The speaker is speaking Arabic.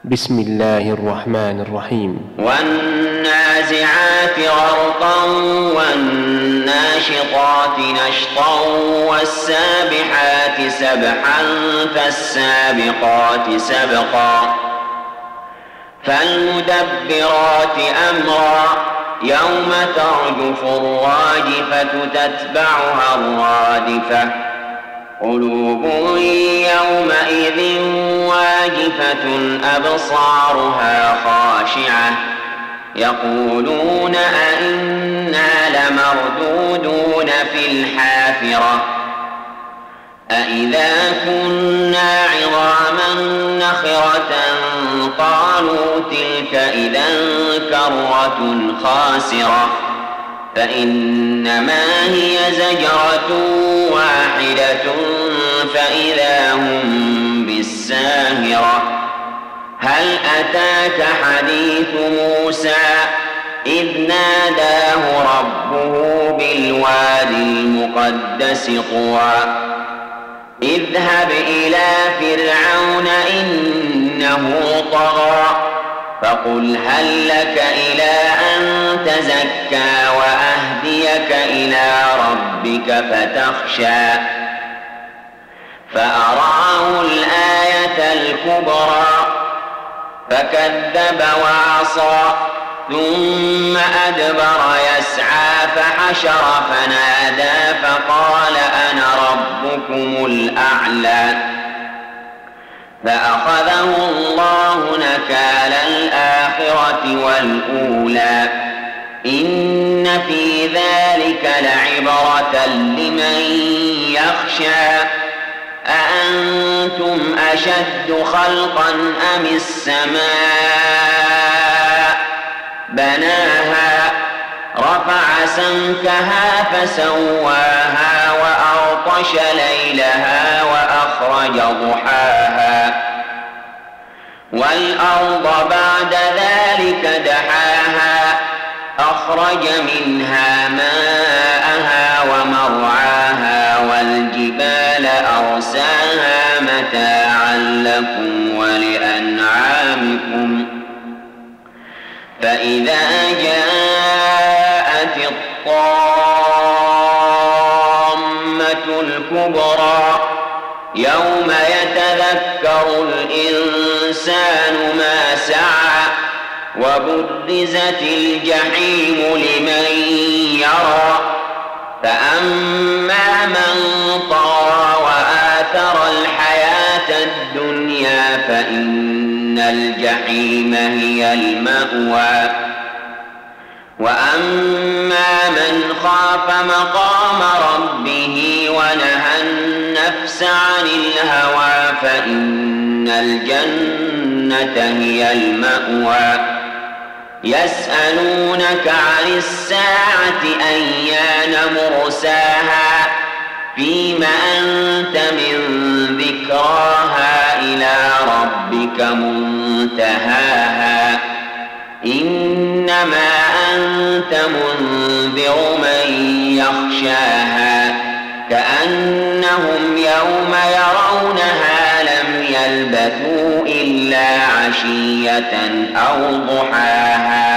بسم الله الرحمن الرحيم. والنازعات غرقا والناشطات نشطا والسابحات سبحا فالسابقات سبقا فالمدبرات أمرا يوم ترجف الراجفة تتبعها الرادفة قلوب يومئذ واجفة أبصارها خاشعة يقولون أئنا لمردودون في الحافرة أئذا كنا عظاما نخرة قالوا تلك إذا كرة خاسرة فإنما هي زجرة واحدة فإذا هم بالساهرة هل أتاك حديث موسى إذ ناداه ربه بالوادي المقدس طوى اذهب إلى فرعون إنه طغى فقل هل لك إلى أن تزكى وأهديك إلى ربك فتخشى فأراه الآية الكبرى فكذب وعصى ثم أدبر يسعى فحشر فنادى فقال أنا ربكم الأعلى فأخذه الله نكال الآخرة والأولى إن في ذلك لعبرة لمن يخشى أأنتم أشد خلقا أم السماء بناها رفع سمكها فسواها وأغطش ليلها وأخرج ضحاها والأرض بعد ذلك دحاها أخرج منها ماءها ومرعاها والجبال أرساها متاعا لكم ولأنعامكم فإذا جاءت الطامة الكبرى يوم يتذكر الإنسان ما سعى وبرزت الجحيم لمن يرى فأما من طغى وآثر الحياة الدنيا فإن الجحيم هي المأوى وأما من خاف مقام ربه ونهى النفس عن الهوى فإن الجنة هي المأوى يسألونك عن الساعة أيان مرساها فيم أنت من ذكراها إلى ربك منتهاها إنما أنت منذر من يخشاها كأنهم يوم يرونها لم يلبثوا إلا عشية أو ضحاها